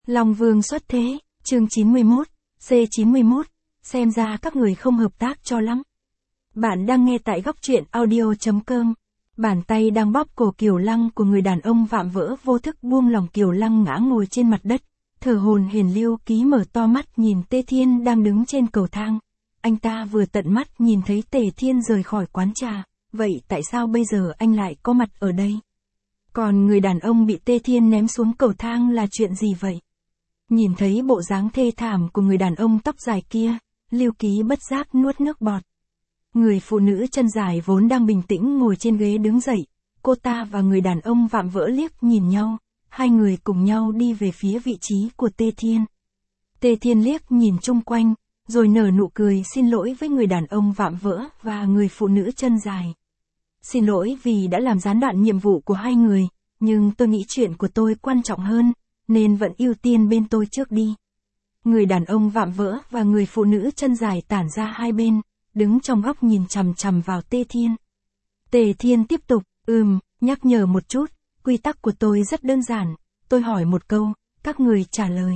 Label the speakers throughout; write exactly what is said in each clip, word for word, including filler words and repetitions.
Speaker 1: Long Vương xuất thế, chương chín mươi mốt, C chín mươi mốt, xem ra các người không hợp tác cho lắm. Bạn đang nghe tại góc truyện audio.com. Bàn tay đang bóp cổ Kiều Lăng của người đàn ông vạm vỡ vô thức buông lòng Kiều Lăng ngã ngồi trên mặt đất. Thở hồn hển Lưu Ký mở to mắt nhìn Tề Thiên đang đứng trên cầu thang. Anh ta vừa tận mắt nhìn thấy Tề Thiên rời khỏi quán trà, vậy tại sao bây giờ anh lại có mặt ở đây? Còn người đàn ông bị Tề Thiên ném xuống cầu thang là chuyện gì vậy? Nhìn thấy bộ dáng thê thảm của người đàn ông tóc dài kia, Lưu Ký bất giác nuốt nước bọt. Người phụ nữ chân dài vốn đang bình tĩnh ngồi trên ghế đứng dậy, cô ta và người đàn ông vạm vỡ liếc nhìn nhau, hai người cùng nhau đi về phía vị trí của Tề Thiên. Tề Thiên liếc nhìn chung quanh, rồi nở nụ cười xin lỗi với người đàn ông vạm vỡ và người phụ nữ chân dài. Xin lỗi vì đã làm gián đoạn nhiệm vụ của hai người, nhưng tôi nghĩ chuyện của tôi quan trọng hơn, nên vẫn ưu tiên bên tôi trước đi. Người đàn ông vạm vỡ và người phụ nữ chân dài tản ra hai bên, đứng trong góc nhìn chằm chằm vào Tề Thiên. Tề Thiên tiếp tục, ừm, nhắc nhở một chút, quy tắc của tôi rất đơn giản, tôi hỏi một câu, các người trả lời.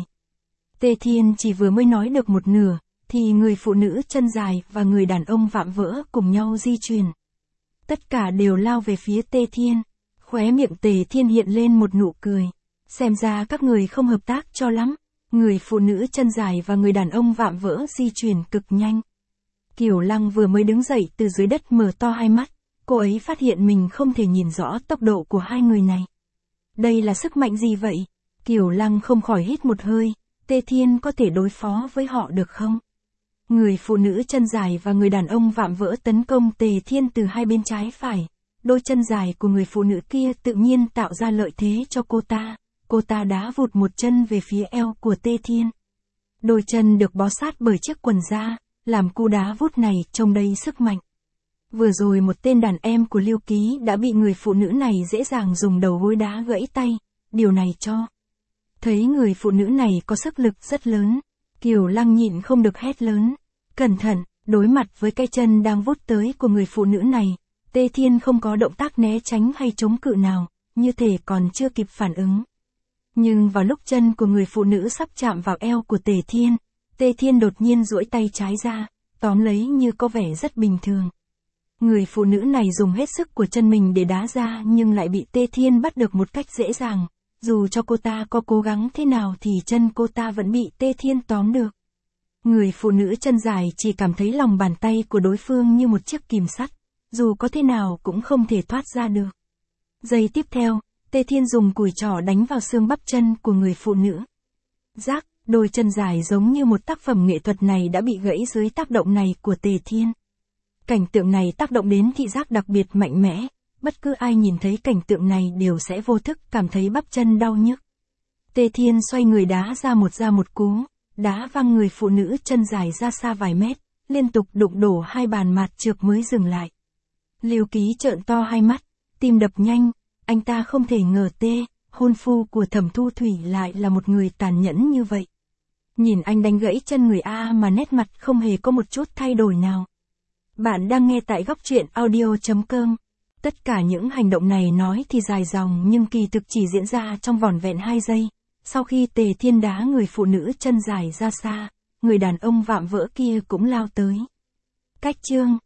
Speaker 1: Tề Thiên chỉ vừa mới nói được một nửa, thì người phụ nữ chân dài và người đàn ông vạm vỡ cùng nhau di chuyển. Tất cả đều lao về phía Tề Thiên, khóe miệng Tề Thiên hiện lên một nụ cười. Xem ra các người không hợp tác cho lắm. Người phụ nữ chân dài và người đàn ông vạm vỡ di chuyển cực nhanh. Kiều Lăng vừa mới đứng dậy từ dưới đất mở to hai mắt, cô ấy phát hiện mình không thể nhìn rõ tốc độ của hai người này. Đây là sức mạnh gì vậy? Kiều Lăng không khỏi hít một hơi, Tề Thiên có thể đối phó với họ được không? Người phụ nữ chân dài và người đàn ông vạm vỡ tấn công Tề Thiên từ hai bên trái phải. Đôi chân dài của người phụ nữ kia tự nhiên tạo ra lợi thế cho cô ta. Cô ta đá vụt một chân về phía eo của Tề Thiên. Đôi chân được bó sát bởi chiếc quần da, làm cú đá vút này trông đầy sức mạnh. Vừa rồi một tên đàn em của Lưu Ký đã bị người phụ nữ này dễ dàng dùng đầu gối đá gãy tay, điều này cho thấy người phụ nữ này có sức lực rất lớn. Kiều Lăng nhịn không được hét lớn, cẩn thận, đối mặt với cái chân đang vút tới của người phụ nữ này, Tề Thiên không có động tác né tránh hay chống cự nào, như thể còn chưa kịp phản ứng. Nhưng vào lúc chân của người phụ nữ sắp chạm vào eo của Tề Thiên, Tề Thiên đột nhiên duỗi tay trái ra, tóm lấy như có vẻ rất bình thường. Người phụ nữ này dùng hết sức của chân mình để đá ra nhưng lại bị Tề Thiên bắt được một cách dễ dàng. Dù cho cô ta có cố gắng thế nào thì chân cô ta vẫn bị Tề Thiên tóm được. Người phụ nữ chân dài chỉ cảm thấy lòng bàn tay của đối phương như một chiếc kìm sắt, dù có thế nào cũng không thể thoát ra được. Giây tiếp theo, Tề Thiên dùng cùi trỏ đánh vào xương bắp chân của người phụ nữ. Rác, đôi chân dài giống như một tác phẩm nghệ thuật này đã bị gãy dưới tác động này của Tề Thiên. Cảnh tượng này tác động đến thị giác đặc biệt mạnh mẽ, bất cứ ai nhìn thấy cảnh tượng này đều sẽ vô thức cảm thấy bắp chân đau nhức. Tề Thiên xoay người đá ra một ra một cú, đá văng người phụ nữ chân dài ra xa vài mét, liên tục đụng đổ hai bàn mạt trược mới dừng lại. Lưu Ký trợn to hai mắt, tim đập nhanh. Anh ta không thể ngờ Tề, hôn phu của Thẩm Thu Thủy lại là một người tàn nhẫn như vậy. Nhìn anh đánh gãy chân người A mà nét mặt không hề có một chút thay đổi nào. Bạn đang nghe tại góc truyện audio.com. Tất cả những hành động này nói thì dài dòng nhưng kỳ thực chỉ diễn ra trong vỏn vẹn hai giây. Sau khi Tề Thiên đá người phụ nữ chân dài ra xa, người đàn ông vạm vỡ kia cũng lao tới. Cách chương